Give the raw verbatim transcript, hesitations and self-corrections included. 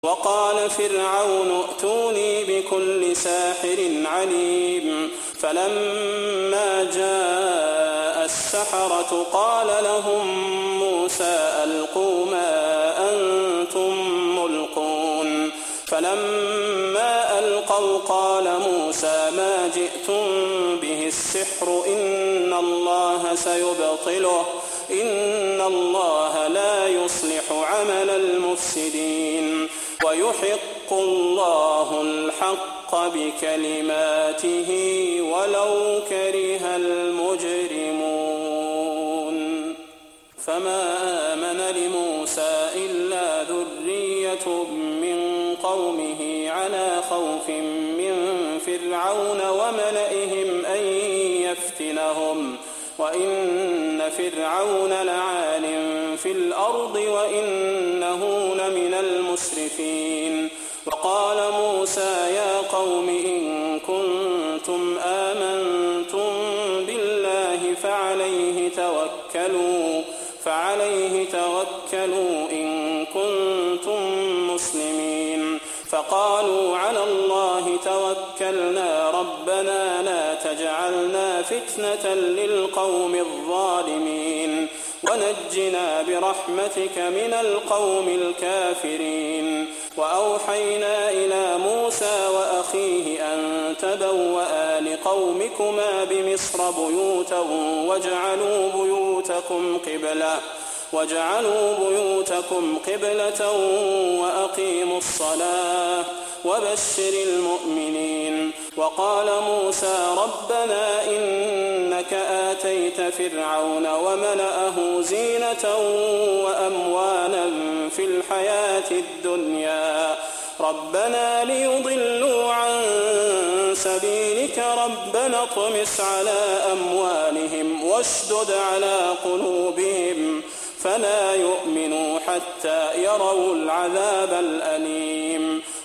وقال فرعون ائتوني بكل ساحر عليم فلما جاء السحرة قال لهم موسى ألقوا ما أنتم ملقون فلما ألقوا قال موسى ما جئتم به السحر إن الله سيبطله إن الله لا يصلح عمل المفسدين ويحق الله الحق بكلماته ولو كره المجرمون فما آمن لموسى إلا ذرية من قومه على خوف من فرعون وملئهم أن يفتنهم وإن فرعون لعال في الأرض وإنه لمن المسرفين وقال موسى يا قوم إن كنتم آمنتم بالله فعليه توكلوا فعليه توكلوا إن كنتم مسلمين فقالوا على الله توكلنا ربنا لا تجعلنا فتنة للقوم الظالمين ونجنا برحمتك من القوم الكافرين وأوحينا إلى موسى وأخيه أن تبوأ لقومكما بمصر بيوتا واجعلوا بيوتكم قبلة واجعلوا بيوتكم قبلة وأقيموا الصلاة وبشر المؤمنين وقال موسى ربنا إنك آتيت فرعون وملأه زينة وأموالا في الحياة الدنيا ربنا ليضلوا عن سبيلك ربنا اطمس على أموالهم واشدد على قلوبهم فلا يؤمنوا حتى يروا العذاب الأليم